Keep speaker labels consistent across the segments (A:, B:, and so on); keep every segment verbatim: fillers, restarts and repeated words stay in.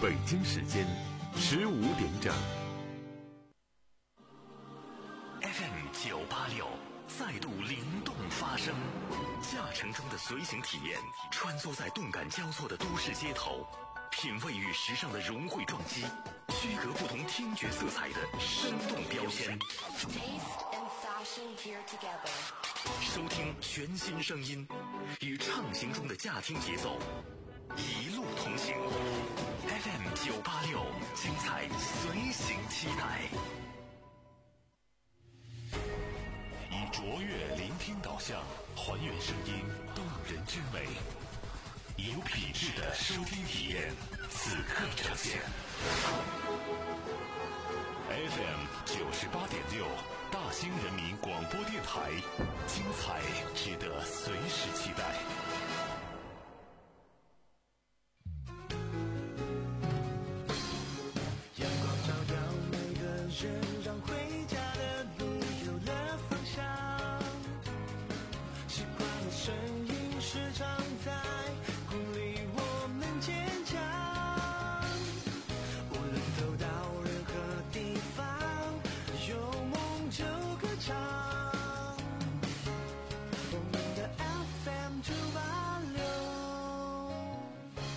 A: 北京时间十五点整。
B: F M 九八六再度灵动发声，驾乘中的随行体验，穿梭在动感交错的都市街头，品味与时尚的融汇撞击，区隔不同听觉色彩的生动标签。收听全新声音，与畅行中的驾听节奏一路同行。F M 九八六，精彩随行期待。以卓越聆听导向，还原声音动人之美，以有品质的收听体验，此刻呈现。F M 九十八点六，大兴人民广播电台，精彩值得随时期待。
C: 阳光照耀每个人，让回家的路有了方向。习惯的声音时常在鼓励我们坚强。无论走到任何地方，有梦就歌唱。我们的 F M 九八六。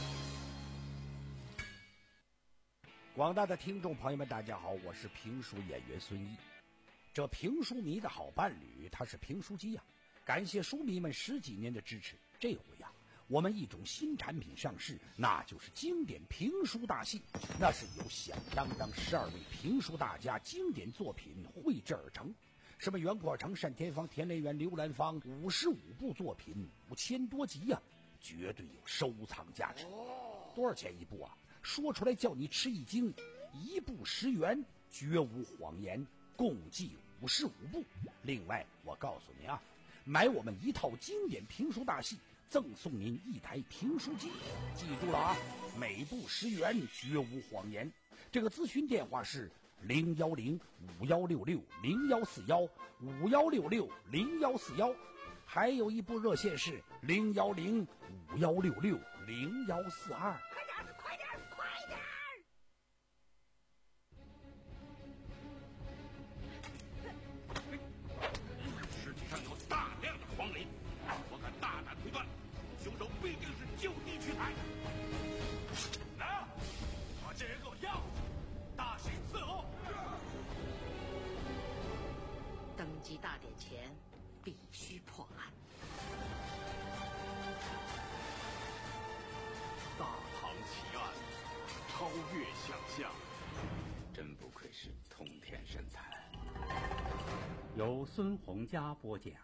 D: 广大的听众朋友们，大家好，我是评书演员孙毅。这评书迷的好伴侣，他是评书机呀、啊。感谢书迷们十几年的支持，这回呀、啊，我们一种新产品上市，那就是经典评书大戏。那是由响当当十二位评书大家经典作品绘制而成，什么袁阔成、单田芳、田连元、刘兰芳，五十五部作品，五千多集呀、啊，绝对有收藏价值。多少钱一部啊？说出来叫你吃一惊，一部十元，绝无谎言，共计五十五部。另外，我告诉你啊，买我们一套经典评书大戏，赠送您一台评书机。记住了啊，每部十元，绝无谎言。这个咨询电话是零幺零五幺六六零幺四幺五幺六六零幺四幺，还有一部热线是零幺零五幺六六零幺四二。
E: 快点，快点，快点！
F: 尸体上有大量的黄磷，我敢大胆推断，凶手必定是就地取材。来，把这人给我要，大刑伺候。
G: 登基大典前，必须破案。
F: 大唐奇案，超越想象，
H: 真不愧是通天神探。
I: 由孙洪佳播讲。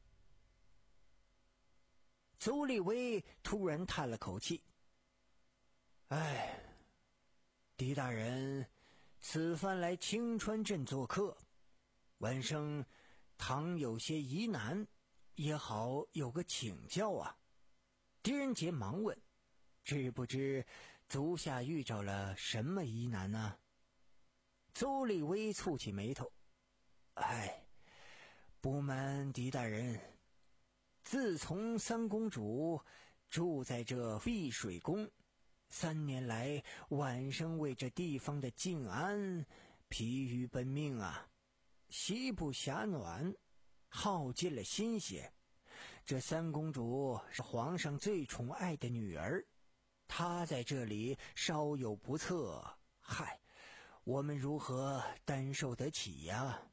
C: 邹立威突然叹了口气：“哎，狄大人，此番来青川镇做客，晚生倘有些疑难，也好有个请教啊。”狄仁杰忙问：“知不知足下遇着了什么疑难呢？”邹立威蹙起眉头：“哎，不瞒狄大人，自从三公主住在这碧水宫，三年来晚生为这地方的静安疲于奔命啊，席不暇暖，耗尽了心血。这三公主是皇上最宠爱的女儿，她在这里稍有不测，嗨，我们如何担受得起呀？”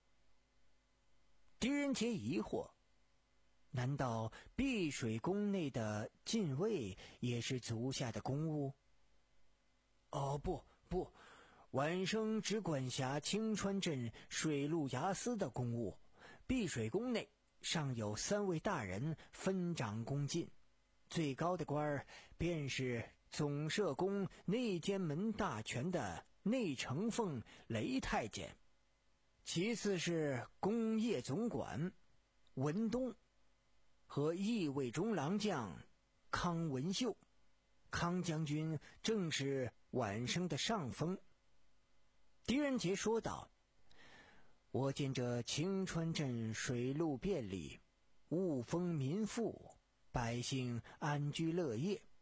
C: 狄仁杰疑惑：“难道碧水宫内的禁卫也是足下的公务？”“哦，不不，晚生只管辖青川镇水陆衙司的公务，碧水宫内尚有三位大人分掌宫禁，最高的官儿便是总摄宫内监门大权的内承奉雷太监，其次是工业总管文东和义卫中郎将康文秀。康将军正是晚生的上峰。”狄仁杰说道：“我见这青川镇水路便利，物丰民富，百姓安居乐业，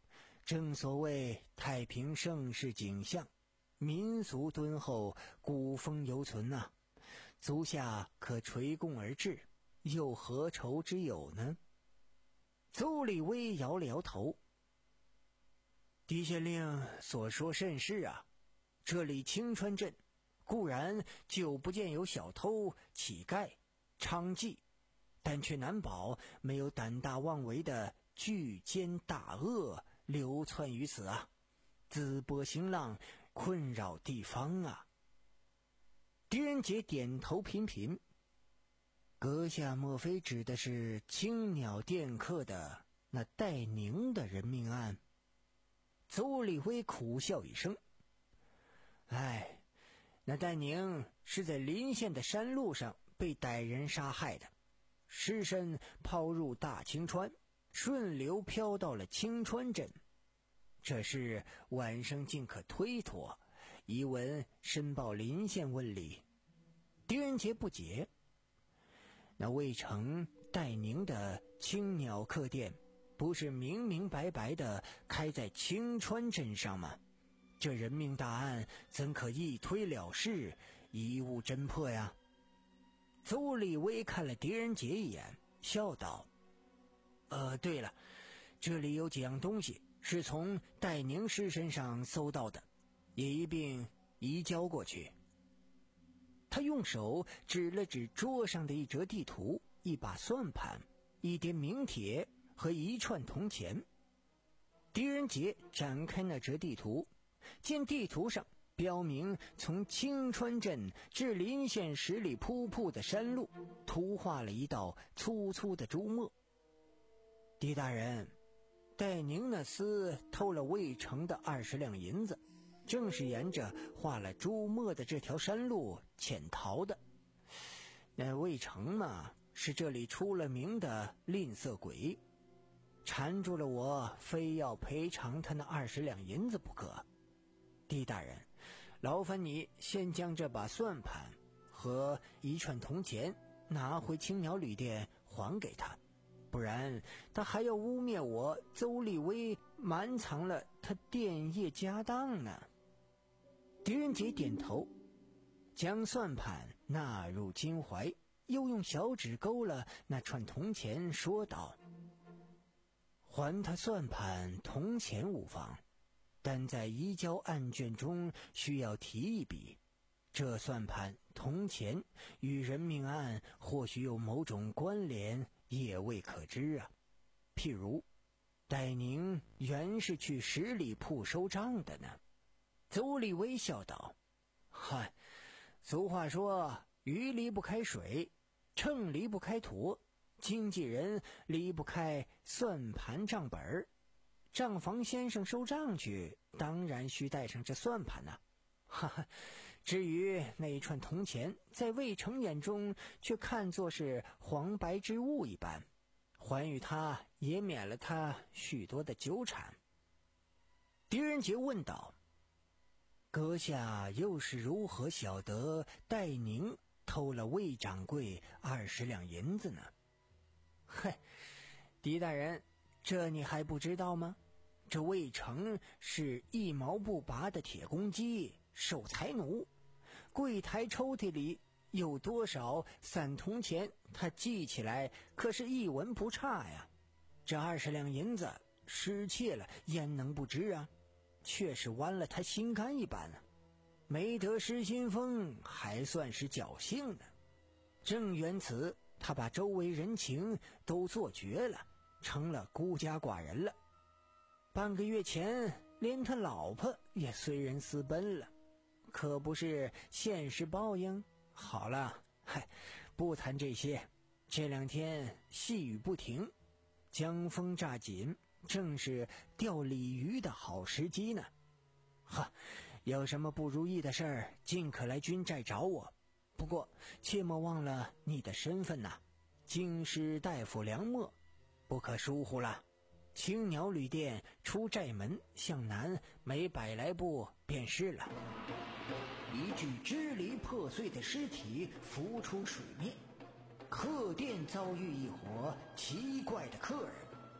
C: 正所谓太平盛世景象，民俗敦厚，古风犹存呐、啊，足下可垂贡而治，又何愁之有呢？邹立威摇了摇头，狄县令所说甚是啊，这里青川镇固然久不见有小偷、乞丐、娼妓，但却难保没有胆大妄为的巨奸大恶流窜于此啊，淄波兴浪，困扰地方啊。狄仁杰点头频频，阁下莫非指的是青鸟店客的那戴宁的人命案？邹立威苦笑一声，哎，那戴宁是在临县的山路上被歹人杀害的，尸身抛入大青川，顺流飘到了青川镇。这事晚生尽可推脱，遗文申报临县问理。狄仁杰不解，那未成戴宁的青鸟客店不是明明白白的开在青川镇上吗？这人命大案怎可一推了事，一无侦破呀？邹立威看了狄仁杰一眼，笑道：呃，对了，这里有几样东西是从戴宁尸身上搜到的，也一并移交过去。他用手指了指桌上的一折地图、一把算盘、一叠名帖和一串铜钱。狄仁杰展开那折地图，见地图上标明从青川镇至临县十里铺铺的山路，图画了一道粗粗的朱墨。狄大人，戴宁那厮偷了魏成的二十两银子，正是沿着画了朱墨的这条山路潜逃的。那魏成嘛，是这里出了名的吝啬鬼，缠住了我，非要赔偿他那二十两银子不可。狄大人，劳烦你先将这把算盘和一串铜钱拿回青鸟旅店还给他，不然他还要污蔑我邹立威瞒藏了他店业家当呢。狄仁杰点头，将算盘纳入襟怀，又用小指勾了那串铜钱，说道：还他算盘铜钱无妨，但在移交案卷中需要提一笔，这算盘铜钱与人命案或许有某种关联，也未可知啊。譬如戴宁原是去十里铺收账的呢。邹立威笑道：嗨，俗话说鱼离不开水，秤离不开砣，经纪人离不开算盘账本，账房先生收账去，当然需带上这算盘呐、啊。哈哈，至于那一串铜钱，在魏成眼中却看作是黄白之物一般，还与他也免了他许多的纠缠。狄仁杰问道：阁下又是如何晓得戴宁偷了魏掌柜二十两银子呢？嘿，狄大人，这你还不知道吗？这魏成是一毛不拔的铁公鸡，守财奴，柜台抽屉里有多少散铜钱，他记起来可是一文不差呀。这二十两银子失窃了，焉能不知啊？却是剜了他心肝一般啊，没得失心疯，还算是侥幸呢。正缘此，他把周围人情都做绝了，成了孤家寡人了。半个月前，连他老婆也随人私奔了，可不是现实报应？好了，嗨，不谈这些。这两天细雨不停，江风乍紧，正是钓鲤鱼的好时机呢。哈，有什么不如意的事儿，尽可来军寨找我。不过切莫忘了你的身份呐、啊，京师大夫梁默，不可疏忽了。青鸟旅店出寨门向南每百来步便是了。一具支离破碎的尸体浮出水面，客店遭遇一伙奇怪的客人，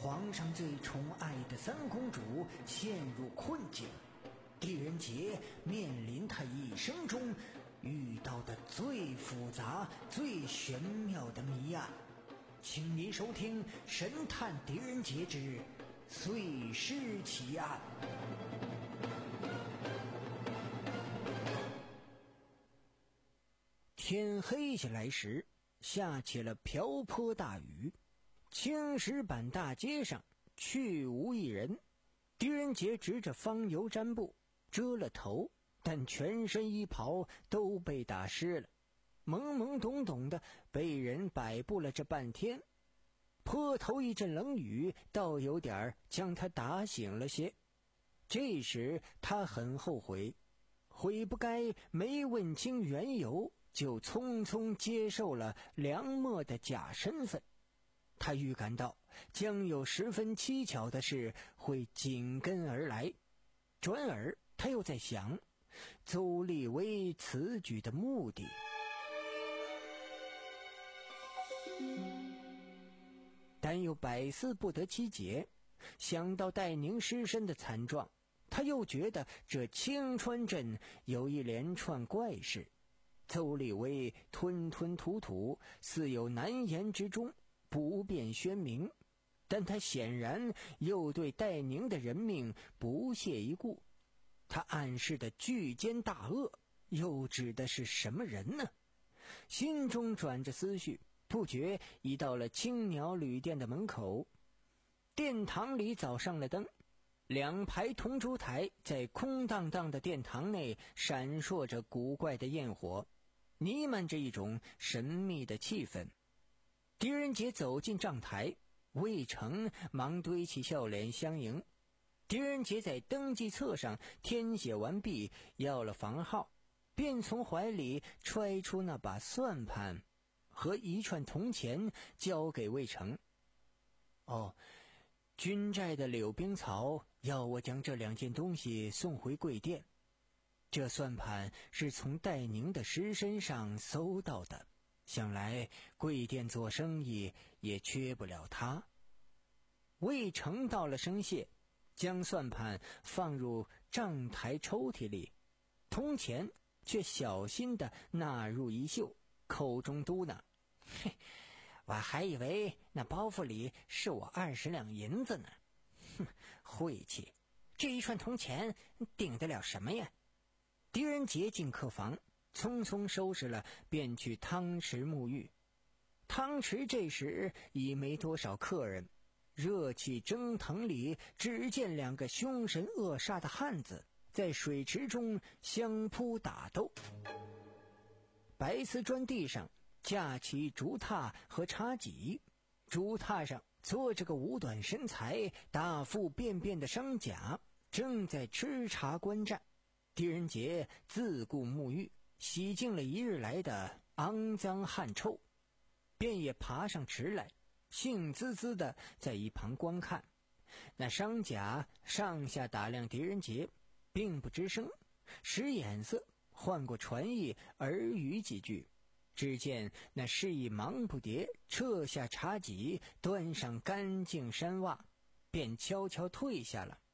C: 皇上最宠爱的三公主陷入困境，狄仁杰面临他一生中遇到的最复杂、最玄妙的谜案。请您收听《神探狄仁杰之碎尸奇案》。天黑下来时，下起了瓢泼大雨，青石板大街上去无一人。狄仁杰执着方油毡布遮了头，但全身衣袍都被打湿了，懵懵懂懂的被人摆布了这半天。坡头一阵冷雨倒有点将他打醒了些。这时他很后悔，悔不该没问清缘由就匆匆接受了梁默的假身份。他预感到将有十分蹊跷的事会紧跟而来，转而他又在想邹立威此举的目的。但又百思不得其解，想到戴宁失身的惨状，他又觉得这青川镇有一连串怪事。邹立威吞吞吐吐，似有难言之中，不便宣明，但他显然又对戴宁的人命不屑一顾。他暗示的巨奸大恶又指的是什么人呢？心中转着思绪，不觉已到了青鸟旅店的门口。殿堂里早上了灯，两排铜烛台在空荡荡的殿堂内闪烁着古怪的焰火，弥漫着一种神秘的气氛。狄仁杰走进账台，魏成忙堆起笑脸相迎。狄仁杰在登记册上填写完毕，要了房号，便从怀里揣出那把算盘和一串铜钱交给魏成。哦，军寨的柳冰草要我将这两件东西送回贵店。这算盘是从戴宁的尸身上搜到的，想来贵店做生意也缺不了它。魏成道了声谢，将算盘放入账台抽屉里，铜钱却小心地纳入衣袖，口中嘟囔：嘿，我还以为那包袱里是我二十两银子呢。哼，晦气，这一串铜钱顶得了什么呀？狄仁杰进客房，匆匆收拾了，便去汤池沐浴。汤池这时已没多少客人，热气蒸腾里，只见两个凶神恶煞的汉子在水池中相扑打斗。白瓷砖地上架起竹榻和茶几，竹榻上坐着个五短身材、大腹便便的商贾，正在吃茶观战。狄仁杰自顾沐浴，洗净了一日来的肮脏汗臭，便也爬上池来，兴滋滋的在一旁观看。那商贾上下打量狄仁杰，并不吱声，使眼色，换过传意，耳语几句。只见那示意忙不迭撤下茶几，端上干净衫袜，便悄悄退下了。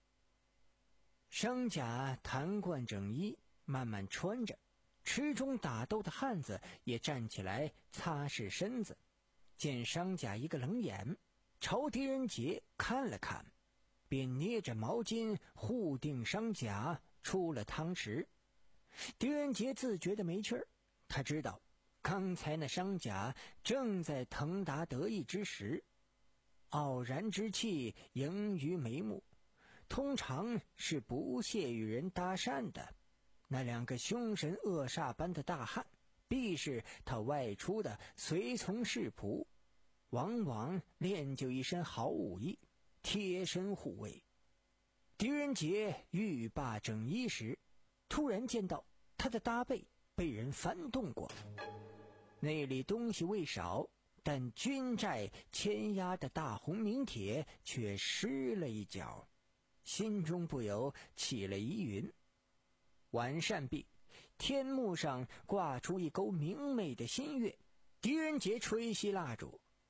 C: 商贾弹冠整衣，慢慢穿着，池中打斗的汉子也站起来擦拭身子。见商贾一个冷眼，朝狄仁杰看了看，便捏着毛巾护定商贾出了汤池。狄仁杰自觉得没趣儿，他知道刚才那商贾正在腾达得意之时，傲然之气盈于眉目，通常是不屑与人搭讪的。那两个凶神恶煞般的大汉，必是他外出的随从侍仆，往往练就一身好武艺，贴身护卫。狄仁杰欲罢整衣时，突然见到他的搭背被人翻动过，那里东西未少，但军寨牵压的大红名帖却失了一角，心中不由起了疑云。晚膳毕，天幕上挂出一钩明媚的新月，狄仁杰吹熄蜡烛，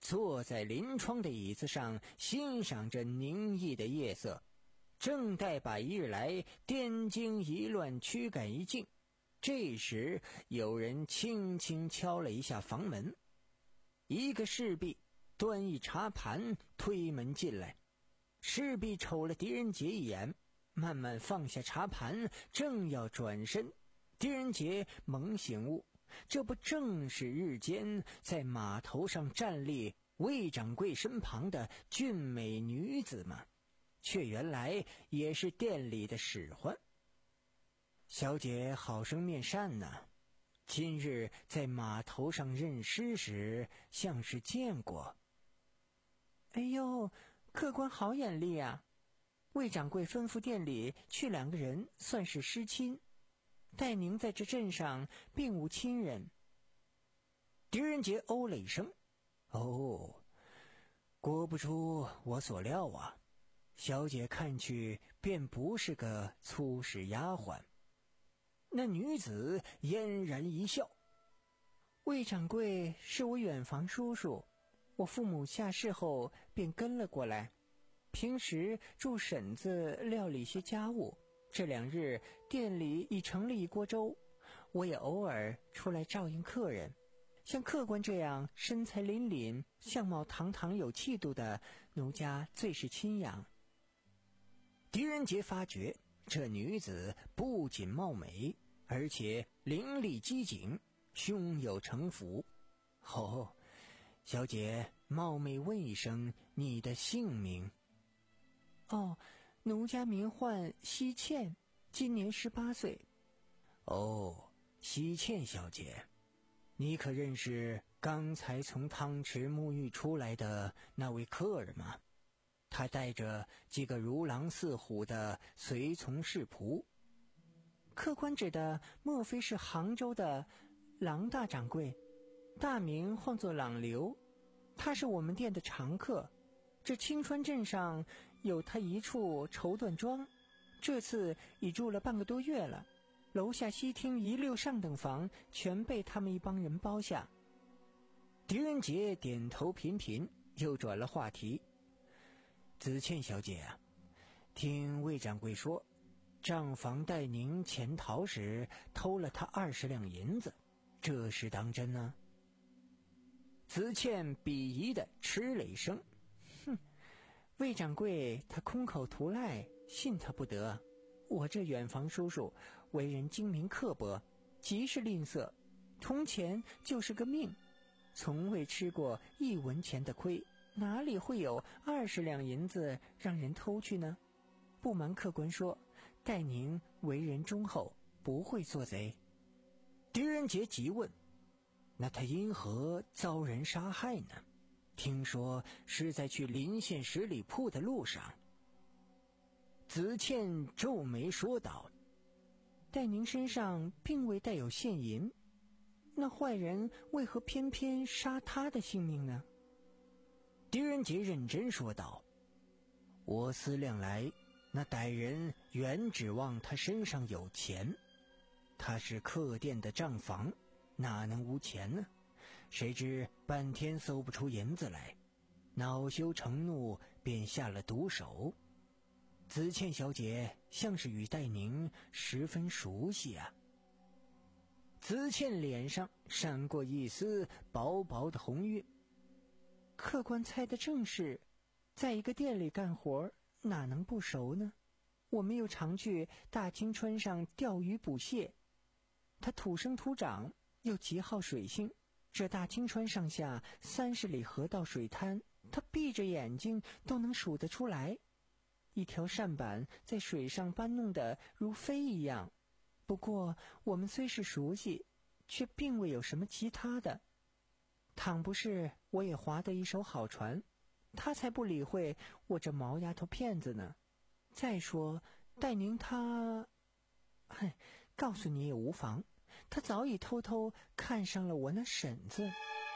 C: 坐在临窗的椅子上，欣赏着宁逸的夜色，正待把一日来颠经一乱驱赶一尽。这时有人轻轻敲了一下房门，一个侍婢端一茶盘推门进来。侍婢瞅了狄仁杰一眼，慢慢放下茶盘，正要转身，狄仁杰猛醒悟，这不正是日间在码头上站立魏掌柜身旁的俊美女子吗？却原来也是店里的使唤。小姐好生面善呐、啊，今日在码头上认尸时像是见过。
J: 哎呦，客官好眼力啊！魏掌柜吩咐店里去两个人，算是失亲。待您在这镇上并无亲人。
C: 狄仁杰哦了一声，哦，果不出我所料啊，小姐看去便不是个粗使丫鬟。那女子嫣然一笑，
J: 魏掌柜是我远房叔叔，我父母下世后便跟了过来，平时助婶子料理些家务，这两日店里已盛了一锅粥，我也偶尔出来照应客人。像客官这样身材凛凛、相貌堂堂有气度的，奴家最是亲仰。
C: 狄仁杰发觉这女子不仅貌美，而且伶俐机警，胸有城府。哦，小姐冒昧问一声你的姓名。
J: 哦，奴家名唤西茜，今年十八岁。
C: 哦，西茜小姐，你可认识刚才从汤池沐浴出来的那位客人吗？他带着几个如狼似虎的随从侍仆。
J: 客官指的莫非是杭州的郎大掌柜？大名唤作朗流，他是我们店的常客。这青川镇上有他一处绸缎庄，这次已住了半个多月了。楼下西厅一溜上等房全被他们一帮人包下。
C: 狄仁杰点头频频，又转了话题。子倩小姐啊，听魏掌柜说，账房待您潜逃时偷了他二十两银子，这是当真呢？子倩鄙夷地嗤了一声，
J: 哼，魏掌柜他空口图赖，信他不得。我这远房叔叔为人精明刻薄，极是吝啬，铜钱就是个命，从未吃过一文钱的亏，哪里会有二十两银子让人偷去呢？不瞒客官说，待您为人忠厚，不会做贼。
C: 狄仁杰急问，那他因何遭人杀害呢？听说是在去临县十里铺的路上。子倩皱眉说道，
J: 待您身上并未带有现银，那坏人为何偏偏杀他的性命呢？
C: 狄仁杰认真说道，我思量来，那歹人原指望他身上有钱，他是客店的账房，哪能无钱呢？谁知半天搜不出银子来，恼羞成怒，便下了毒手。子倩小姐像是与戴宁十分熟悉啊。子倩脸上闪过一丝薄薄的红晕。
J: 客官猜的正是，在一个店里干活，哪能不熟呢？我们又常去大青川上钓鱼捕蟹，他土生土长，又极好水性。这大青川上下三十里河道水滩，他闭着眼睛都能数得出来。一条扇板在水上搬弄得如飞一样。不过我们虽是熟悉，却并未有什么其他的。倘不是我也划得一手好船，他才不理会我这毛丫头片子呢。再说戴宁他，哼，告诉你也无妨，他早已偷偷看上了我那婶子。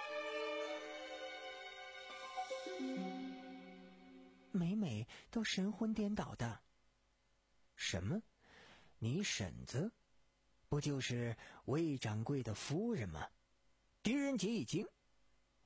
J: 每每都神魂颠倒的。
C: 什么？你婶子？不就是魏掌柜的夫人吗？狄仁杰一惊，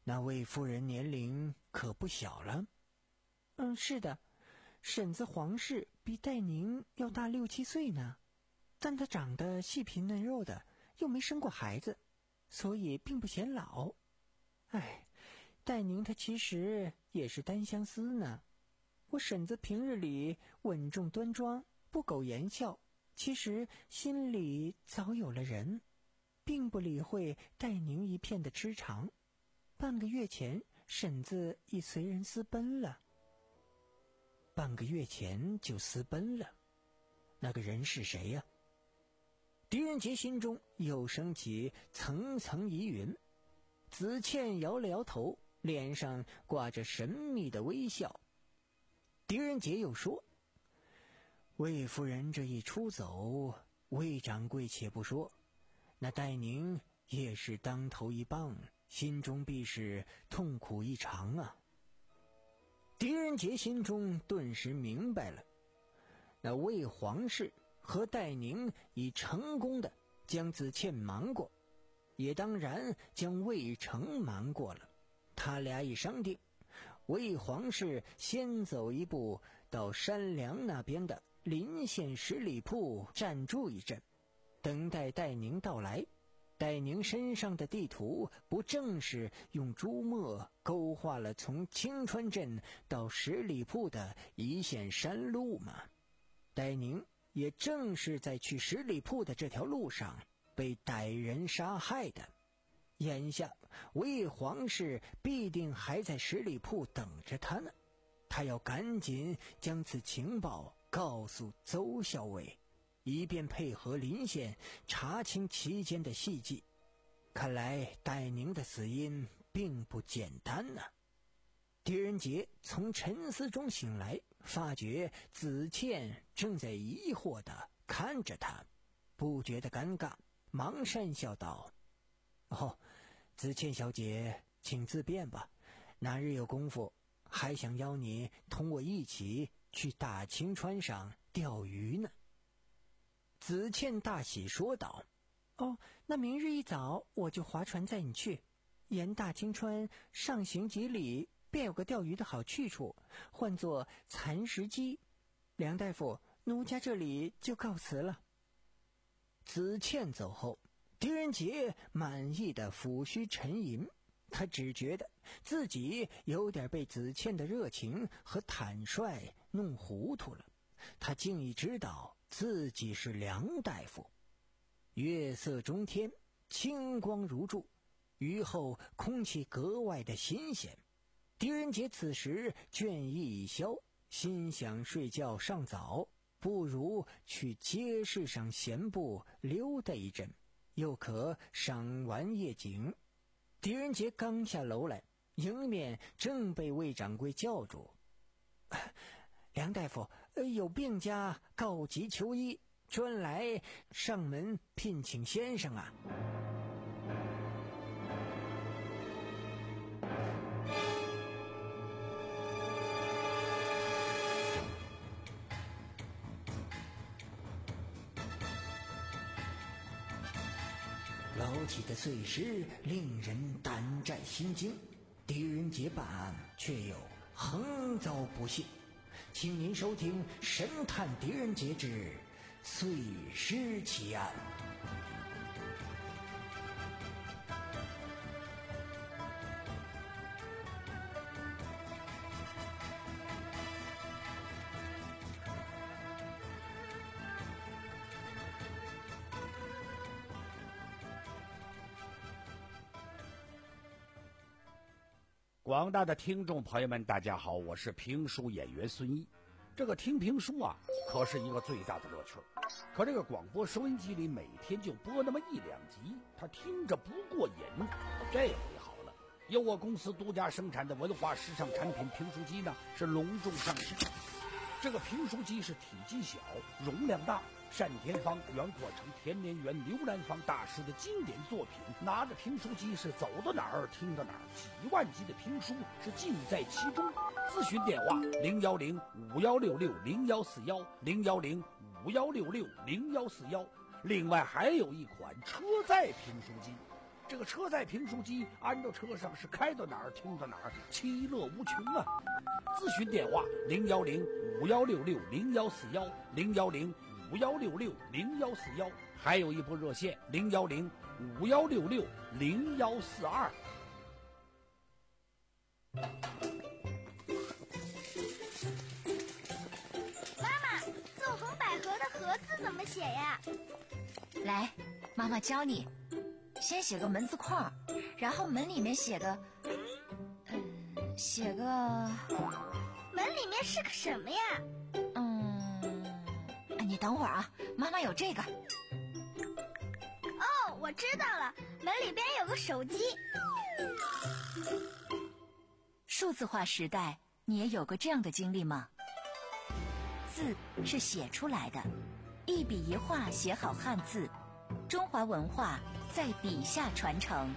C: 那魏夫人年龄可不小了。
J: 嗯，是的，婶子黄氏比戴宁要大六七岁呢，但她长得细皮嫩肉的，又没生过孩子，所以并不显老。哎，戴宁她其实也是单相思呢。我婶子平日里稳重端庄，不苟言笑，其实心里早有了人，并不理会戴宁一片的痴肠。半个月前，婶子已随人私奔了。
C: 半个月前就私奔了，那个人是谁呀？狄仁杰心中又升起层层疑云。子倩摇了摇头，脸上挂着神秘的微笑。狄仁杰又说：魏夫人这一出走，魏掌柜且不说，那戴宁也是当头一棒，心中必是痛苦异常啊。狄仁杰心中顿时明白了，那魏皇室和戴宁已成功的将子倩瞒过，也当然将魏成瞒过了。他俩已商定，魏皇室先走一步到山梁那边的临县十里铺暂住一阵，等待戴宁到来。戴宁身上的地图不正是用朱墨勾画了从青川镇到十里铺的一线山路吗？戴宁也正是在去十里铺的这条路上被歹人杀害的。眼下魏皇室必定还在十里铺等着他呢，他要赶紧将此情报告诉邹校尉，以便配合临县查清其间的细迹。看来戴宁的死因并不简单呢、啊。狄仁杰从沉思中醒来，发觉子倩正在疑惑地看着他，不觉得尴尬，忙讪笑道：哦，子倩小姐请自便吧，哪日有功夫还想邀你同我一起去大清川上钓鱼呢。子倩大喜说道：
J: 哦，那明日一早我就划船载你去，沿大清川上行几里，便有个钓鱼的好去处，唤作蚕食矶。梁大夫，奴家这里就告辞了。
C: 子倩走后，狄仁杰满意的抚须沉吟，他只觉得自己有点被子倩的热情和坦率弄糊涂了。他竟已知道自己是梁大夫。月色中天，清光如注，雨后空气格外的新鲜。狄仁杰此时倦意已消，心想睡觉尚早，不如去街市上闲步溜达一阵，又可赏玩夜景。狄仁杰刚下楼来，迎面正被魏掌柜叫住：梁大夫，有病家告急求医，专来上门聘请先生啊。老起的碎尸令人胆战心惊，狄仁杰办案却又横遭不幸。请您收听《神探狄仁杰之碎尸奇案》。
D: 广大的听众朋友们，大家好，我是评书演员孙毅。这个听评书啊，可是一个最大的乐趣。可这个广播收音机里每天就播那么一两集，他听着不过瘾。这回好了，由我公司独家生产的文化时尚产品评书机呢，是隆重上市。这个评书机是体积小，容量大，单田芳、袁阔成、田连元、刘兰芳大师的经典作品，拿着评书机是走到哪儿听到哪儿，几万集的评书是尽在其中。咨询电话零幺零五幺六六零幺四幺零幺零五幺六六零幺四幺。另外还有一款车载评书机， 这个车载评书机安到车上是开到哪儿听到哪儿，其乐无穷啊！咨询电话零幺零五幺六六零幺四幺零幺零五幺六六零幺四幺，还有一部热线零幺零五幺六六零幺四二。
E: 妈妈，纵横捭阖的阖字怎么写呀？
K: 来，妈妈教你。先写个门字框，然后门里面写个，嗯，写个。
E: 门里面是个什么呀？
K: 嗯，你等会儿啊，妈妈有这个。
E: 哦，我知道了，门里边有个手机。
K: 数字化时代，你也有过这样的经历吗？字是写出来的，一笔一画写好汉字，中华文化在笔下传承。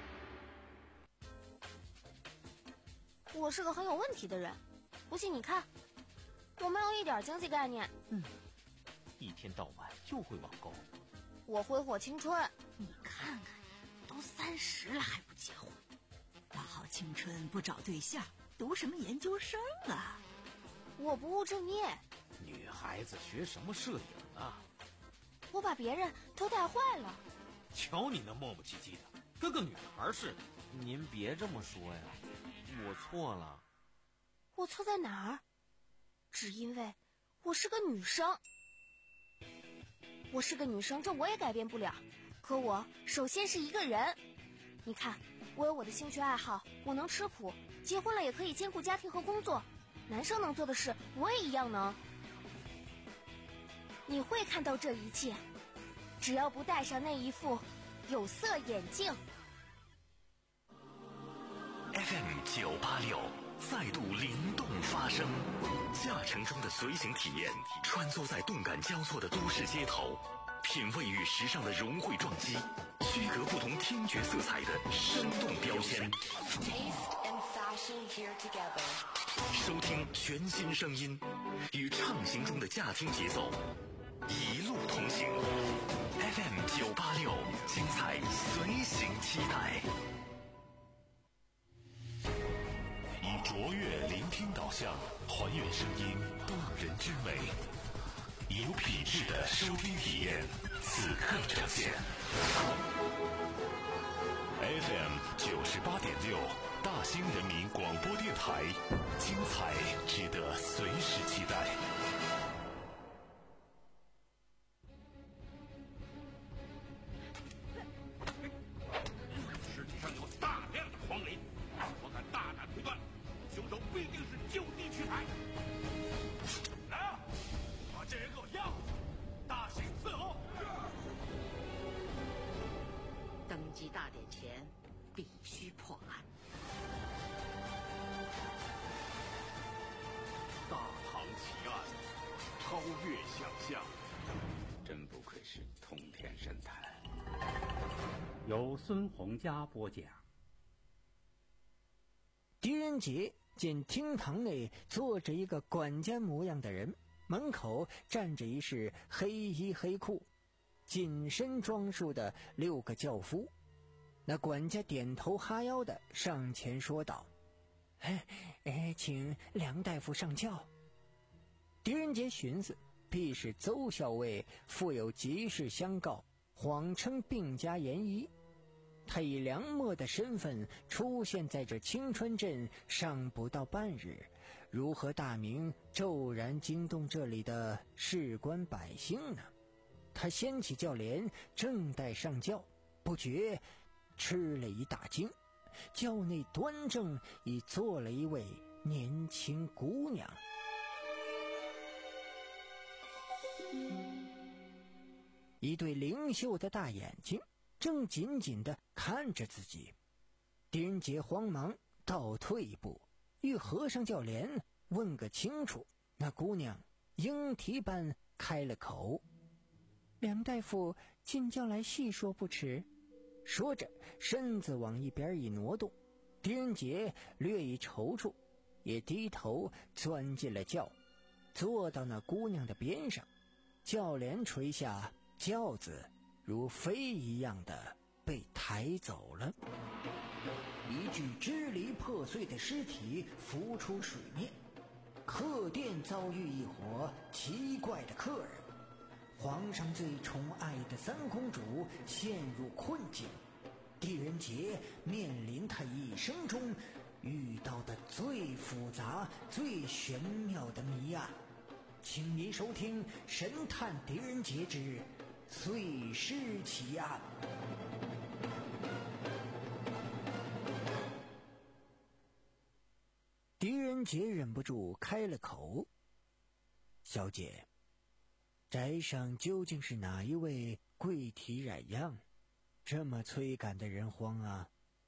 L: 我是个很有问题的人，不信你看，我没有一点经济概念。
M: 嗯，一天到晚就会网购。
L: 我挥霍青春。
G: 你看看，都三十了还不结婚，大好青春不找对象，读什么研究生啊？
L: 我不务正业。
M: 女孩子学什么摄影啊？
L: 我把别人都带坏了。
M: 瞧你那磨磨唧唧的，跟个女孩似的。
N: 您别这么说呀，我错了。
L: 我错在哪儿？只因为我是个女生。我是个女生，这我也改变不了。可我首先是一个人。你看，我有我的兴趣爱好，我能吃苦，结婚了也可以兼顾家庭和工作。男生能做的事，我也一样能。你会看到这一切，只要不戴上那一副有色眼镜。
B: F M 九八六再度灵动发声，驾乘中的随行体验，穿梭在动感交错的都市街头，品味与时尚的融汇撞击，区隔不同听觉色彩的生动标签。收听全新声音，与畅行中的驾听节奏，一路同行。F M 九八六，精彩随行期待。以卓越聆听导向，还原声音动人之美，以有品质的收听体验，此刻呈现。F M 九十八点六，大兴人民广播电台，精彩值得随时期待。
F: 尸体上有大量的黄磷，我敢大胆推断，凶手必定是就地取材。来啊，把这人给我押回去，大刑伺候。
G: 登基大典前必须破案。
A: 大唐奇案，超越想象，
H: 真不愧是通天神探。
I: 由孙洪佳播讲。
C: 狄仁杰见厅堂内坐着一个管家模样的人，门口站着一式黑衣黑裤、紧身装束的六个轿夫。那管家点头哈腰的上前说道：“哎哎，请梁大夫上轿。”狄仁杰寻思，必是邹校尉负有急事相告，谎称病家言医。他以梁默的身份出现在这青川镇尚不到半日，如何大名骤然惊动这里的士官百姓呢？他掀起轿帘，正待上轿，不觉吃了一大惊，轿内端正已坐了一位年轻姑娘。一对灵秀的大眼睛正紧紧地看着自己。狄仁杰慌忙倒退一步，欲合上轿帘问个清楚。那姑娘莺啼般开了口：“梁大夫进轿来细说不迟。”说着身子往一边一挪动。狄仁杰略一踌躇，也低头钻进了轿，坐到那姑娘的边上。轿帘垂下，轿子如飞一样的被抬走了。一具支离破碎的尸体浮出水面，客店遭遇一伙奇怪的客人，皇上最宠爱的三公主陷入困境，狄仁杰面临他一生中遇到的最复杂最玄妙的谜案。请您收听《神探狄仁杰之碎尸奇案》。狄仁杰忍不住开了口：小姐，宅上究竟是哪一位贵体染恙，这么催赶的人慌啊？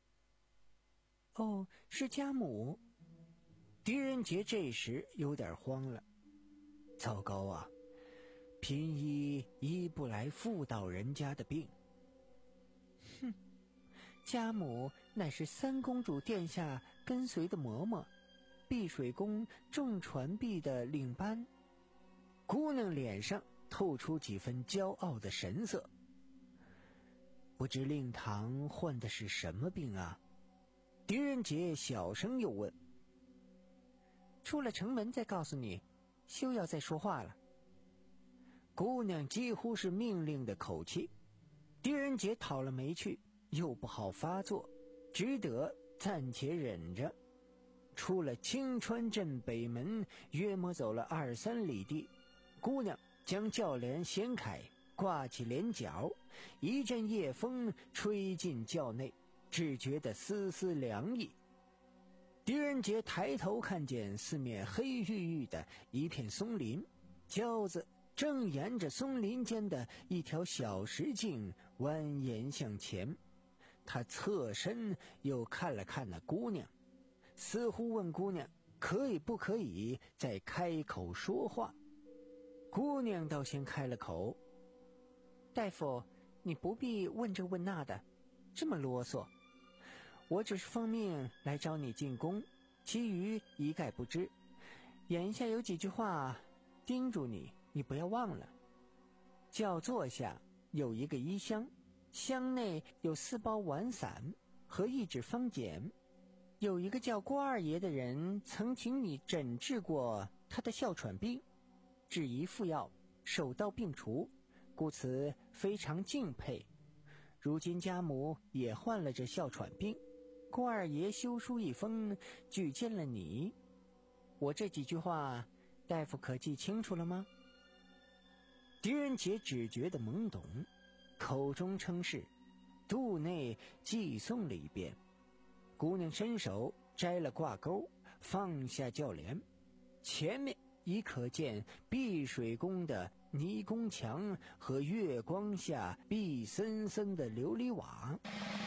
J: 哦，是家母。
C: 狄仁杰这时有点慌了，糟糕啊，贫医医不来妇道人家的病。
J: 哼，家母乃是三公主殿下跟随的嬷嬷，碧水宫重传臂的领班。
C: 姑娘脸上透出几分骄傲的神色。不知令堂患的是什么病啊？狄仁杰小声又问。
J: 出了城门再告诉你，休要再说话了。
C: 姑娘几乎是命令的口气。狄仁杰讨了没趣，又不好发作，只得暂且忍着。出了青川镇北门，约莫走了二三里地，姑娘将轿帘掀开，挂起帘角，一阵夜风吹进轿内，只觉得丝丝凉意。狄仁杰抬头看见四面黑郁郁的一片松林，轿子正沿着松林间的一条小石径蜿蜒向前。他侧身又看了看那姑娘，似乎问姑娘可以不可以再开口说话。姑娘倒先开了口：
J: 大夫，你不必问这问那的，这么啰嗦。我只是奉命来找你进宫，其余一概不知。眼下有几句话叮嘱你，你不要忘了。
C: 轿坐下有一个衣箱，
J: 箱内有四包丸散和一纸方简。有一个叫郭二爷的人曾请你诊治过他的哮喘病，制宜服药，手到病除，故此非常敬佩。如今家母也患了这哮喘病，郭二爷修书一封，举荐了你。我这几句话，大夫可记清楚了吗？
C: 狄仁杰只觉得懵懂，口中称是，肚内寄诵了一遍。姑娘伸手摘了挂钩，放下轿帘，前面已可见碧水宫的泥宫墙和月光下碧森森的琉璃瓦。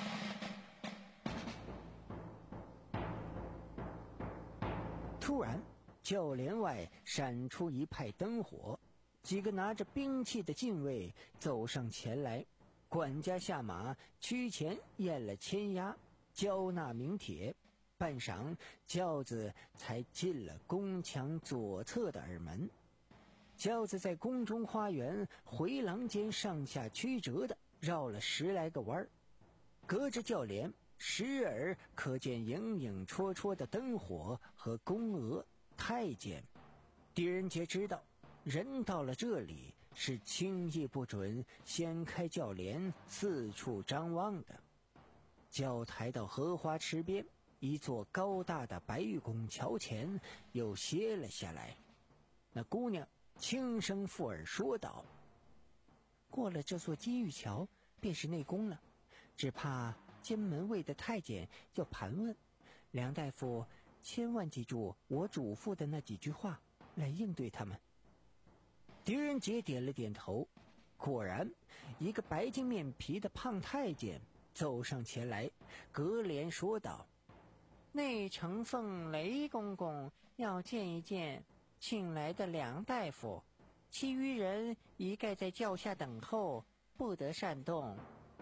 C: 突然，轿帘外闪出一派灯火，几个拿着兵器的禁卫走上前来，管家下马，屈前验了签押，交纳名帖，半晌，轿子才进了宫墙左侧的耳门。轿子在宫中花园回廊间上下曲折的绕了十来个弯儿，隔着轿帘，时而可见影影绰绰的灯火和宫娥太监。狄仁杰知道，人到了这里是轻易不准掀开轿帘四处张望的。轿抬到荷花池边一座高大的白玉拱桥前，又歇了下来。那姑娘轻声附耳说道：
J: 过了这座金玉桥便是内宫了，只怕监门卫的太监要盘问，梁大夫千万记住我嘱咐的那几句话来应对他们。
C: 狄仁杰点了点头，果然一个白净面皮的胖太监走上前来，隔帘说道：
J: 内承奉雷公公要见一见请来的梁大夫，其余人一概在轿下等候，不得擅动。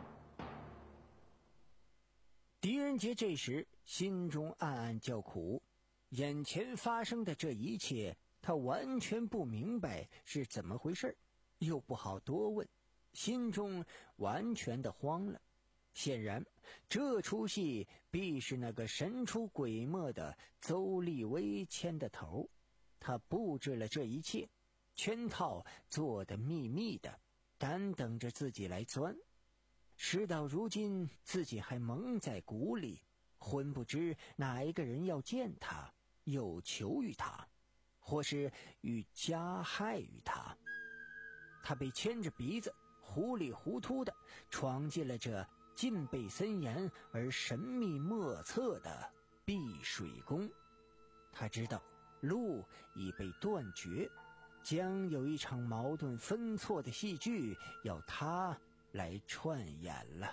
C: 狄仁杰这时心中暗暗叫苦，眼前发生的这一切他完全不明白是怎么回事，又不好多问，心中完全的慌了， 显然这出戏必是那个神出鬼没的邹立威牵的头，他布置了这一切，圈套做得密密的，单等着自己来钻。事到如今，自己还蒙在鼓里，浑不知哪一个人要见他，有求于他，或是欲加害于他。他被牵着鼻子，糊里糊涂的闯进了这禁备森严而神秘莫测的碧水宫。他知道路已被断绝，将有一场矛盾分错的戏剧要他来串演了。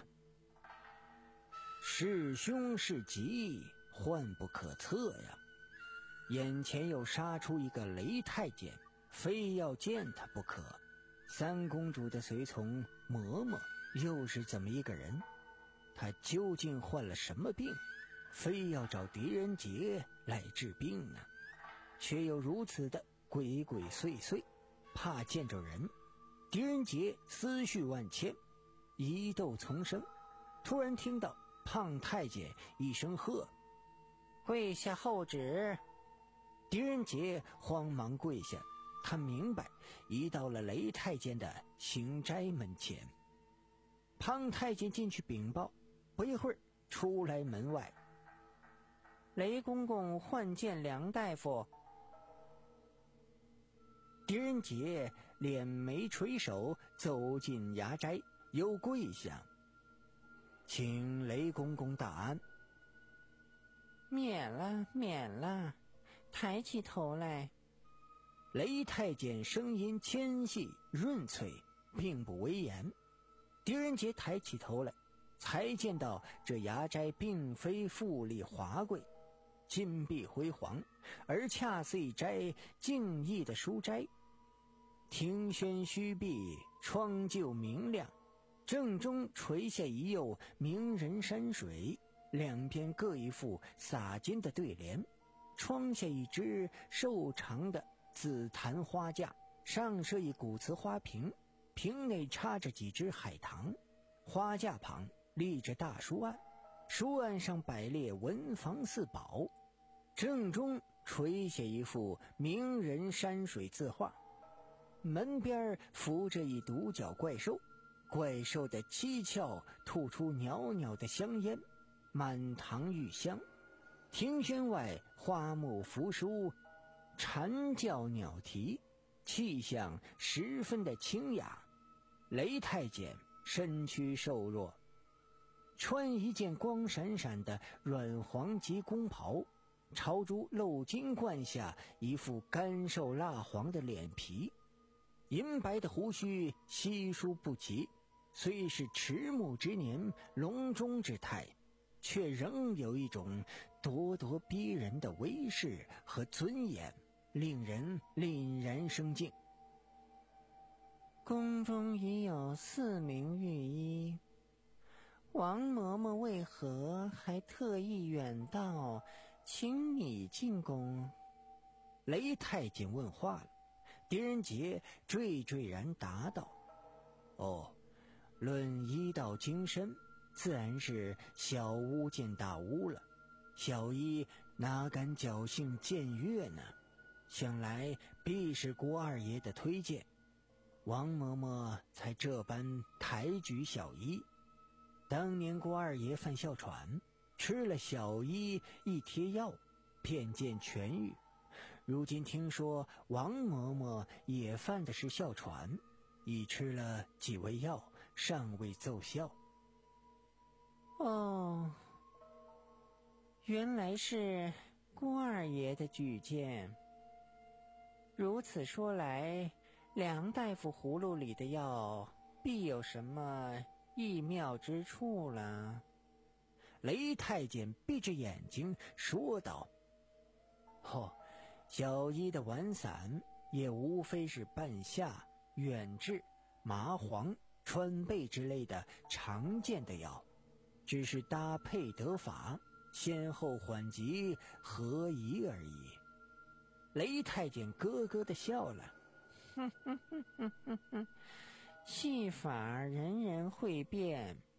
C: 是凶是吉，患不可测呀。眼前又杀出一个雷太监，非要见他不可。三公主的随从嬷嬷又是怎么一个人？他究竟患了什么病，非要找狄仁杰来治病呢？却又如此的鬼鬼祟祟，怕见着人。狄仁杰思绪万千，疑窦丛生，突然听到胖太监一声喝：“跪下候旨！”狄仁杰慌忙跪下，他明白已到了雷太监的行斋门前。胖太监进去禀报，不一会儿出来门外：“雷公公唤见梁大夫。”狄仁杰脸眉垂首走进衙斋，又跪下：“请雷公公大安。”“
J: 免了，免了，抬起头来。”
C: 雷太监声音纤细润脆，并不威严。狄仁杰抬起头来，才见到这衙斋并非富丽华贵，金碧辉煌，而恰似一斋静谧的书斋。庭轩虚闭，窗就明亮，正中垂下一釉名人山水，两边各一副洒金的对联，窗下一只瘦长的紫檀花架，上设一古瓷花瓶，瓶内插着几只海棠，花架旁立着大书案，书案上摆列文房四宝，正中垂下一幅名人山水字画，门边伏着一独角怪兽，怪兽的七窍吐出袅袅的香烟，满堂玉香。庭轩外花木扶疏，蝉叫鸟啼，气象十分的清雅。雷太监身躯瘦弱，穿一件光闪闪的软黄及宫袍，朝珠镂金冠下一副干瘦蜡黄的脸皮，银白的胡须稀疏不齐，虽是迟暮之年，隆中之态，却仍有一种咄咄逼人的威势和尊严，令人凛然生敬。
J: 宫中已有四名御医，王嬷嬷为何还特意远道请你进宫？
C: 雷太监问话了。狄仁杰惴惴然答道：“哦，论医道精深，自然是小巫见大巫了。小医哪敢侥幸僭越呢？想来必是郭二爷的推荐，王嬷嬷才这般抬举小医。当年郭二爷犯哮喘，吃了小医一贴药，便见痊愈。如今听说王嬷嬷也犯的是哮喘，已吃了几味药，尚未奏效。”
J: 哦，原来是郭二爷的举荐。如此说来，梁大夫葫芦里的药必有什么异妙之处了。
C: 雷太监闭着眼睛说道：“哦，小医的丸散也无非是半夏、远志、麻黄、川贝之类的常见的药，只是搭配得法，先后缓急合宜而已。”雷太监咯咯地笑了：“
J: 哼哼哼哼哼哼，戏法人人会变，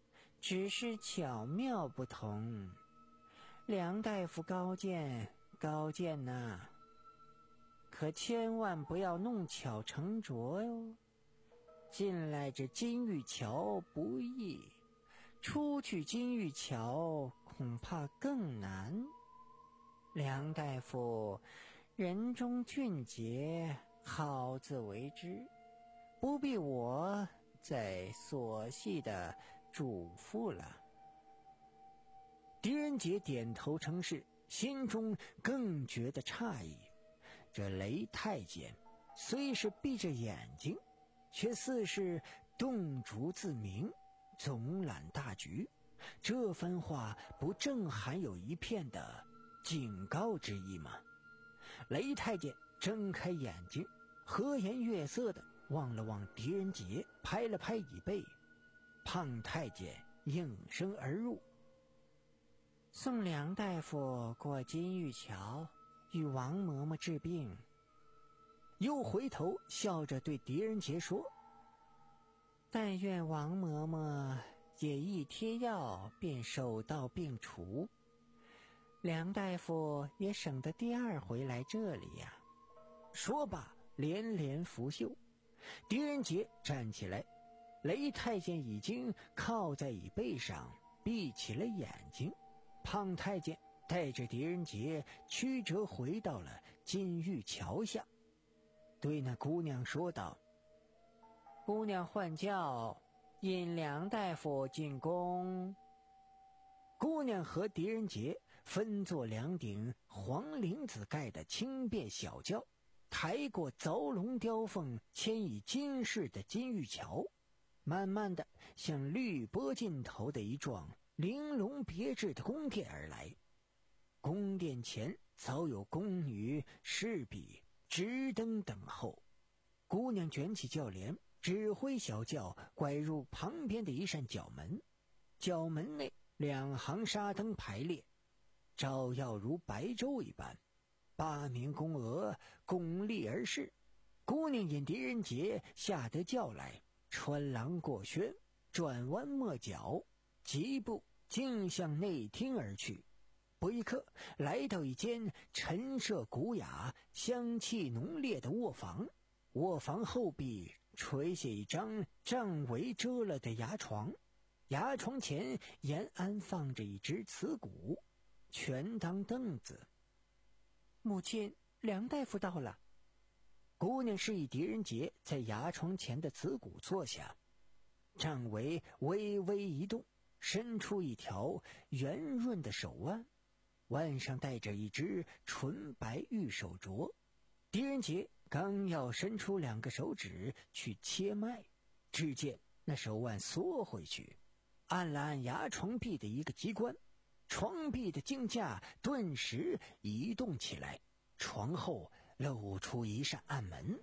J: 只是巧妙不同。梁大夫高见高见呐，可千万不要弄巧成拙哟。进来这金玉桥不易，出去金玉桥恐怕更难。梁大夫人中俊杰，好自为之，不必我再琐细的嘱咐了。狄仁杰点头称是，心中更觉得诧异。这雷太监虽是闭着眼睛，却似是洞烛自明，总揽大局。这番话不正含有一片的警告之意吗？雷太监睁开眼睛，和颜悦色地望了望狄仁杰，拍了拍椅背。胖太监应声而入，送梁大夫过金玉桥，与王嬷嬷治病。又回头笑着对狄仁杰说：但愿王嬷嬷也一贴药便手到病除，梁大夫也省得第二回来这里呀。说罢连连拂袖。狄仁杰站起来，雷太监已经靠在椅背上闭起了眼睛。胖太监带着狄仁杰曲折回到了金玉桥下，对那姑娘说道：姑娘唤叫，引梁大夫进宫。姑娘和狄仁杰分坐两顶黄绫子盖的轻便小轿，抬过凿龙雕凤牵以金饰的金玉桥，慢慢的向绿波尽头的一幢玲珑别致的宫殿而来。宫殿前早有宫女侍婢直登等候。姑娘卷起轿帘，指挥小轿拐入旁边的一扇角门。角门内两行纱灯排列，照耀如白昼一般。八名宫娥拱立而视。姑娘引狄仁杰下得轿来，穿廊过轩，转弯抹角，疾步径向内厅而去。不一刻，来到一间陈设古雅、香气浓烈的卧房。卧房后壁垂下一张帐围遮了的牙床，牙床前沿安放着一只瓷鼓，全当凳子。母亲，梁大夫到了。姑娘示意狄仁杰在牙床前的瓷鼓坐下。帐围微微一动，伸出一条圆润的手腕，腕上戴着一只纯白玉手镯。狄仁杰刚要伸出两个手指去切脉，只见那手腕缩回去，按了按牙床壁的一个机关，床壁的镜架顿时移动起来，床后露出一扇暗门。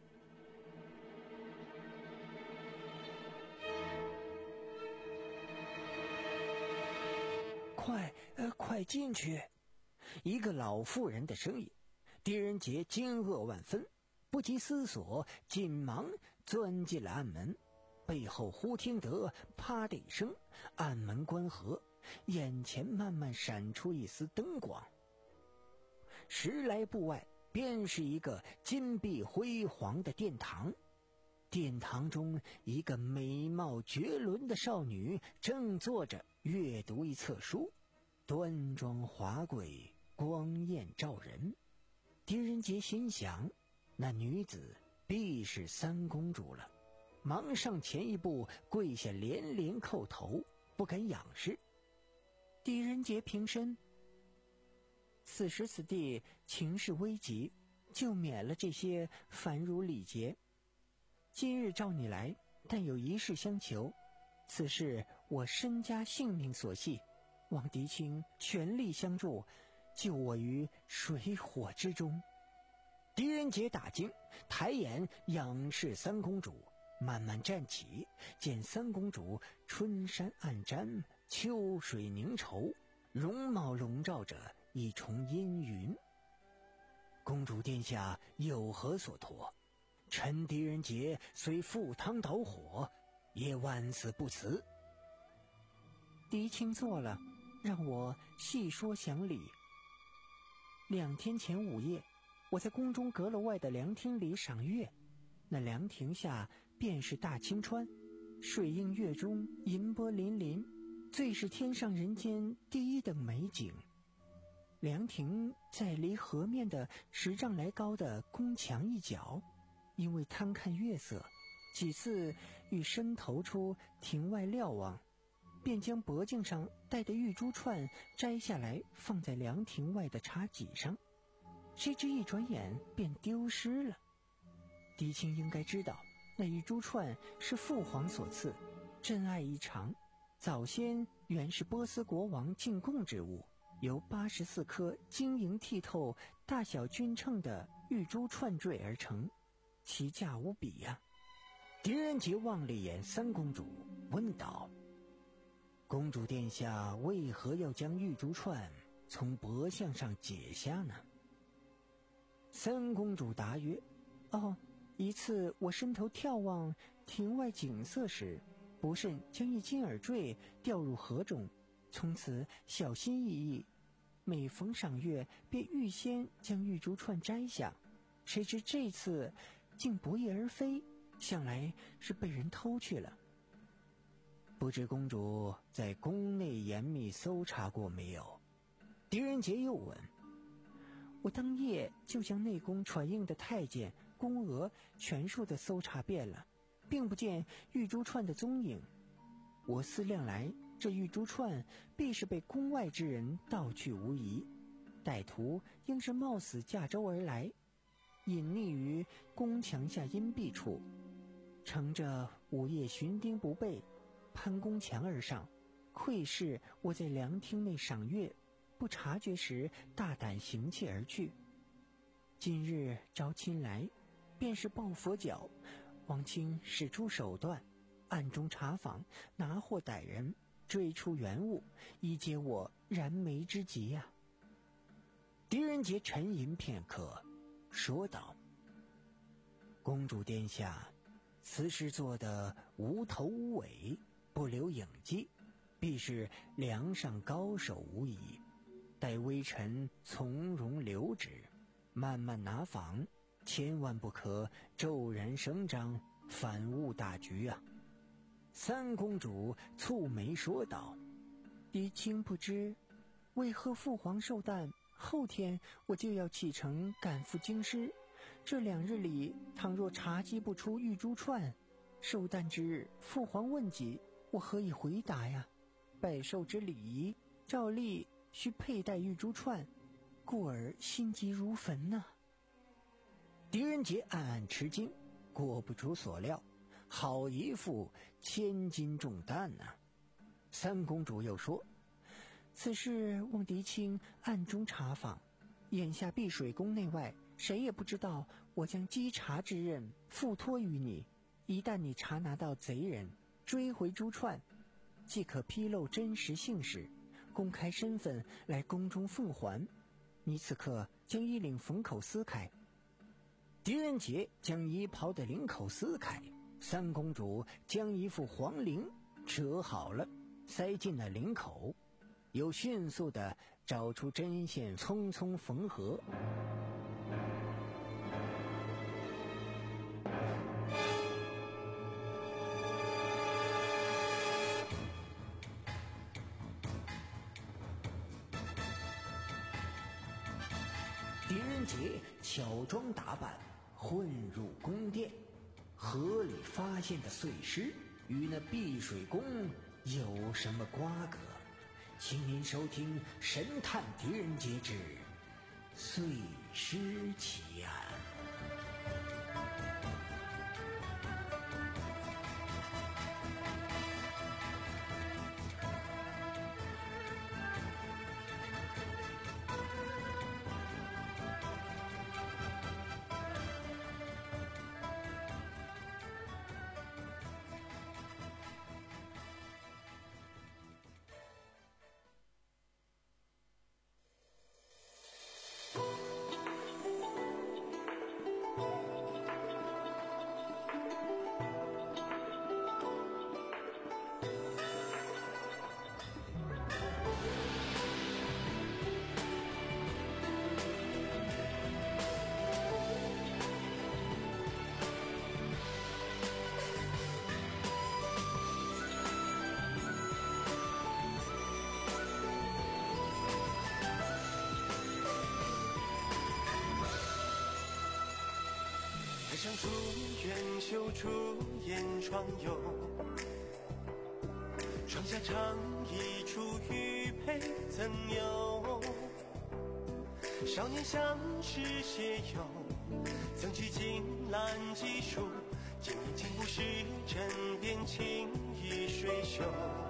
J: 快，呃，快进去！一个老妇人的声音。狄仁杰惊愕万分，不及思索，紧忙钻进了暗门。背后忽听得啪的一声，暗门关合，眼前慢慢闪出一丝灯光。十来步外，便是一个金碧辉煌的殿堂。殿堂中，一个美貌绝伦的少女正坐着阅读一册书，端庄华贵，光艳照人。狄仁杰心想，那女子必是三公主了，忙上前一步，跪下连连叩头，不敢仰视。狄仁杰平身，此时此地情势危急，就免了这些繁缛礼节。今日召你来，但有一事相求，此事我身家性命所系，望狄青全力相助，救我于水火之中。狄仁杰大惊，抬眼仰视三公主，慢慢站起，见三公主春衫暗沾，秋水凝稠，容貌笼罩着一重阴云。公主殿下有何所托？臣狄仁杰虽赴汤蹈火，也万死不辞。 狄青坐了，让我细说详理。两天前午夜，我在宫中阁楼外的凉亭里赏月，那凉亭下便是大清川，水映月中，银波粼粼，最是天上人间第一等美景。凉亭在离河面的十丈来高的宫墙一角，因为贪看月色，几次欲伸头出亭外瞭望，便将脖颈上戴的玉珠串摘下来放在凉亭外的茶几上，谁知一转眼便丢失了。狄青应该知道，那玉珠串是父皇所赐，珍爱异常，早先原是波斯国王进贡之物，由八十四颗晶莹剔透、大小均称的玉珠串缀而成，奇价无比呀、啊。狄仁杰望了一眼三公主，问道：“公主殿下为何要将玉珠串从脖项上解下呢？”三公主答曰：“哦，一次我伸头眺望庭外景色时，不慎将一金耳坠掉入河中，从此小心翼翼，每逢赏月便预先将玉珠串摘下，谁知这次竟不翼而飞，想来是被人偷去了。不知公主在宫内严密搜查过没有？”狄仁杰又问。我当夜就将内宫传印的太监、宫娥全数的搜查遍了，并不见玉珠串的踪影。我思量来，这玉珠串必是被宫外之人盗去无疑，歹徒应是冒死驾舟而来，隐匿于宫墙下阴蔽处，乘着午夜巡丁不备，攀宫墙而上，窥视我在凉厅内赏月，不察觉时大胆行窃而去。今日招亲来，便是抱佛脚，王卿使出手段，暗中查访，拿获歹人，追出原物，以解我燃眉之急呀、啊。狄仁杰沉吟片刻，说道：“公主殿下，此事做得无头无尾，不留影迹，必是梁上高手无疑。待微臣从容留之，慢慢拿访，千万不可骤然声张，反误大局啊。”三公主蹙眉说道：“狄青不知，为何父皇寿诞，后天我就要启程赶赴京师。这两日里，倘若查缉不出玉珠串，寿诞之日父皇问及，我何以回答呀？拜寿之礼仪，照例需佩戴玉珠串，故而心急如焚呐、啊。”狄仁杰暗暗吃惊，过不出所料，好一副千斤重担呐、啊。三公主又说：“此事望狄青暗中查访，眼下碧水宫内外谁也不知道，我将稽查之任付托于你。一旦你查拿到贼人，追回珠串，即可披露真实姓氏，公开身份来宫中奉还。你此刻将衣领缝口撕开。”狄仁杰将衣袍的领口撕开，三公主将一副黄绫折好了，塞进了领口，又迅速地找出针线，匆匆缝合。狄仁杰乔装打扮，混入宫殿，河里发现的碎尸与那碧水宫有什么瓜葛？请您收听《神探狄仁杰之碎尸奇案》。
O: 上书院修出燕窗游，窗下长一出玉佩怎有？少年相识写友，曾去金兰几书，今已经不是枕边情已水袖。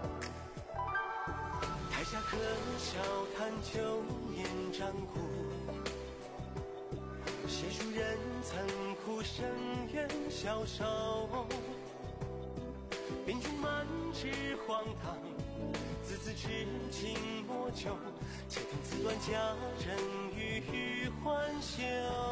O: 台下可笑谈酒年张虎，写书人曾苦声怨消瘦，编中满纸荒唐，字字痴情莫求，且听此段佳人语欲还休。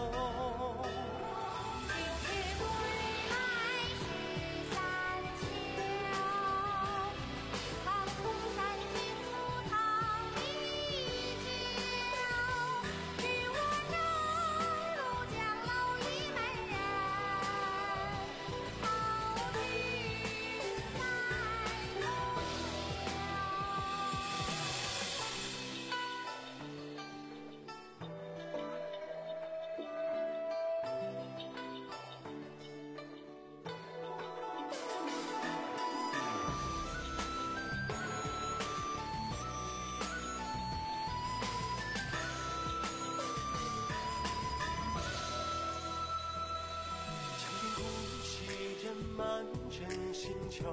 O: 满枕新秋，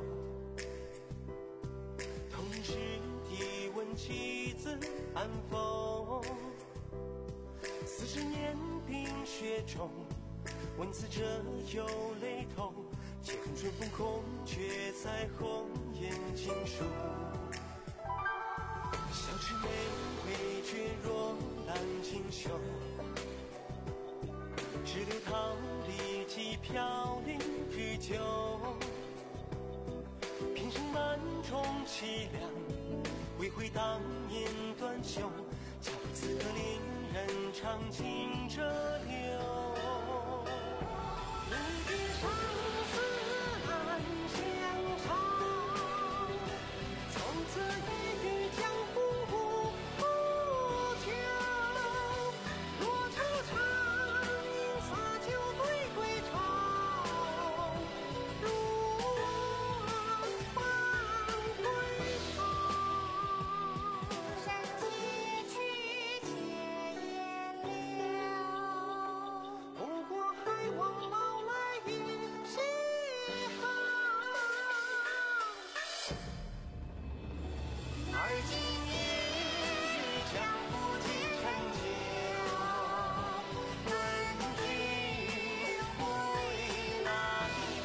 O: 同时地问妻子安否？似是年鬓雪中，问此者有泪透，且恨春风空却在红颜尽数。小池玫瑰绝若兰锦绣，只留桃李几飘零日久。平生万种凄凉，未悔当年断袖，恰如此刻令人长情折流。你的生死难相长，从此一语江湖不求。若愁长饮洒酒对归愁，如往还归愁。山且去且烟流，不过还望老来与谁好？而今一日江湖几陈酒，问君归哪里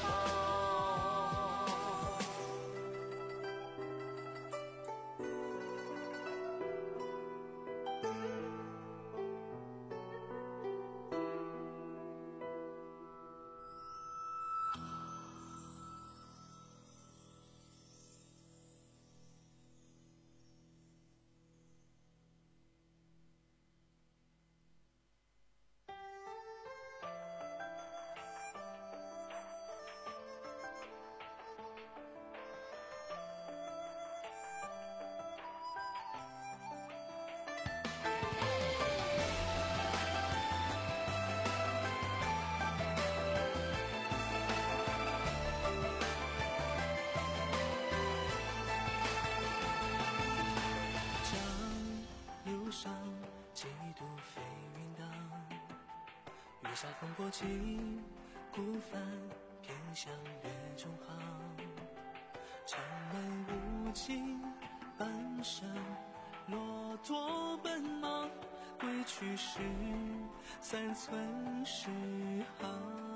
P: 下风波起，孤帆偏向月中航。城门无尽，半生骆驼奔忙。归去时，三寸石行。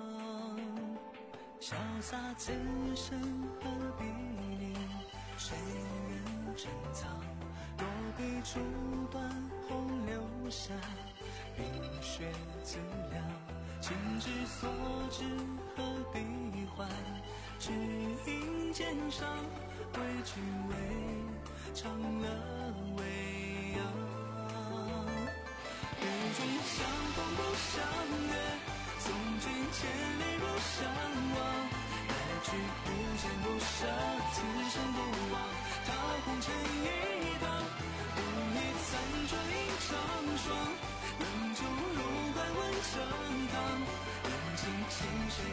P: 潇洒此生何必理，谁人珍藏？若笔触断红留下冰雪自凉。情之所至，何必怀？只因肩上为君为嫦娥为阳。雨中相逢不相约，送君千里如相望。来去不见不舍，此生不忘。踏红尘一趟，不以残烛映长霜。冷酒入怀温成汤，饮尽情深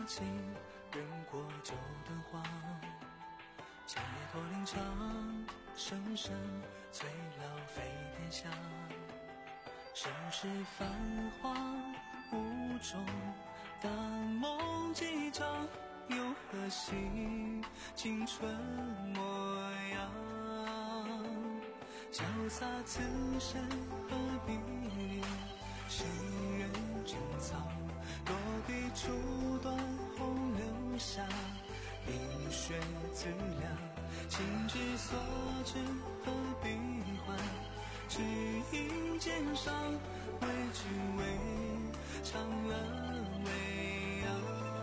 P: 尽人过旧灯黄，墙野驼铃长，声声催老飞天响。世事繁华无中，当梦几场，又何惜青春模样？潇洒此生何必恋，谁人珍藏？落笔初断红留下，冰雪自凉。心之所至，何必还？只因肩上为只为长了未央。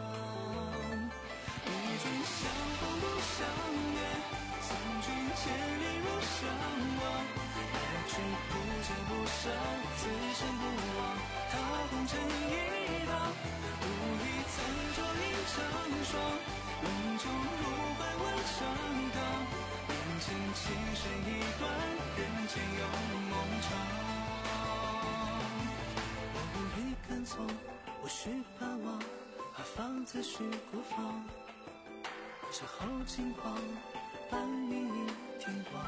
P: 与君相逢不相约，送君千里如相望。来去不见不舍，此生不忘。踏红尘一趟，无意曾着一成双。轮中如百万上当，人间情深一段，人间有梦长。我不必看错，我须盼望，何妨自许孤芳？身后轻狂，半明一天光。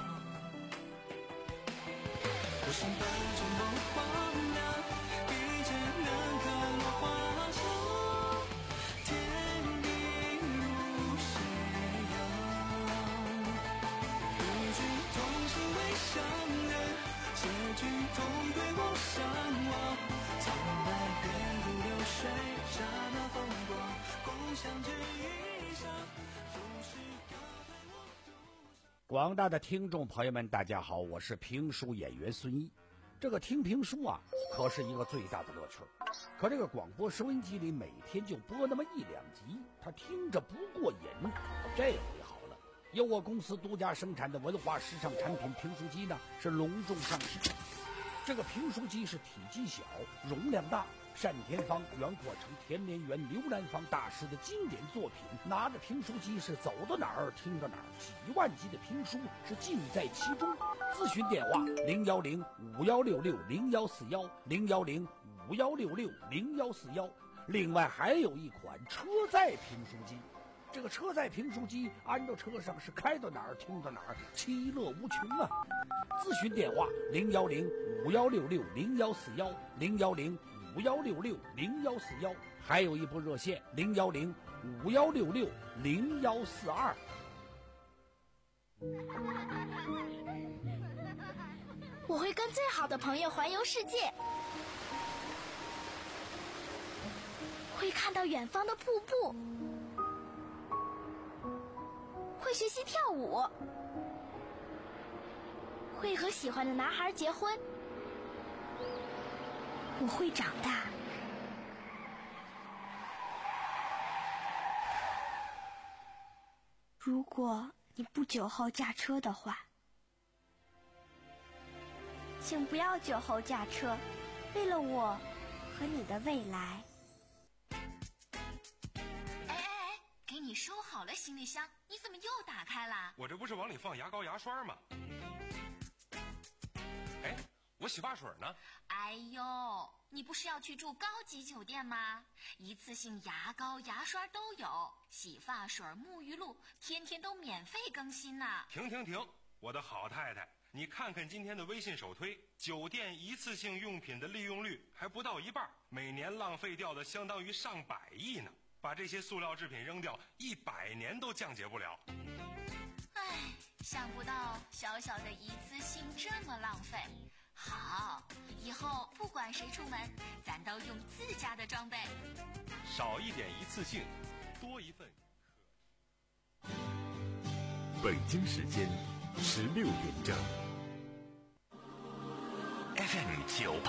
P: 不想把中梦荒凉，一剑难刻落花墙。天地如斜阳，与君同行为相认，结局同对我相望。从来远古流水，刹那风光，共享这一生。
D: 广大的听众朋友们，大家好，我是评书演员孙一。这个听评书啊，可是一个最大的乐趣。可这个广播收音机里每天就播那么一两集，他听着不过瘾。这回好了，由我公司独家生产的文化时尚产品评书机呢，是隆重上市。这个评书机是体积小，容量大。单田芳、袁阔成、田连元、刘兰芳大师的经典作品，拿着评书机是走到哪儿听到哪儿，几万集的评书是尽在其中。咨询电话零幺零五幺六六零幺四幺零幺零五幺六六零幺四幺。另外还有一款车载评书机，这个车载评书机安到车上是开到哪儿听到哪儿，其乐无穷啊！咨询电话零幺零五幺六六零幺四幺零幺零五幺六六零幺四幺，还有一部热线零幺零五幺六六零幺四二。
L: 我会跟最好的朋友环游世界，会看到远方的瀑布，会学习跳舞，会和喜欢的男孩结婚。我会长大。如果你不酒后驾车的话，请不要酒后驾车，为了我和你的未来。
K: 哎哎哎，给你收好了行李箱，你怎么又打开了？
F: 我这不是往里放牙膏牙刷吗？哎，我洗发水呢。
K: 哎呦，你不是要去住高级酒店吗？一次性牙膏牙刷都有，洗发水沐浴露天天都免费更新呢。
F: 停停停，我的好太太，你看看今天的微信首推，酒店一次性用品的利用率还不到一半，每年浪费掉的相当于上百亿呢。把这些塑料制品扔掉，一百年都降解不了。
K: 唉，想不到小小的一次性这么浪费。好，以后不管谁出门，咱都用自家的装备。
F: 少一点一次性，多一份。
B: 北京时间十六点整。F M 九八。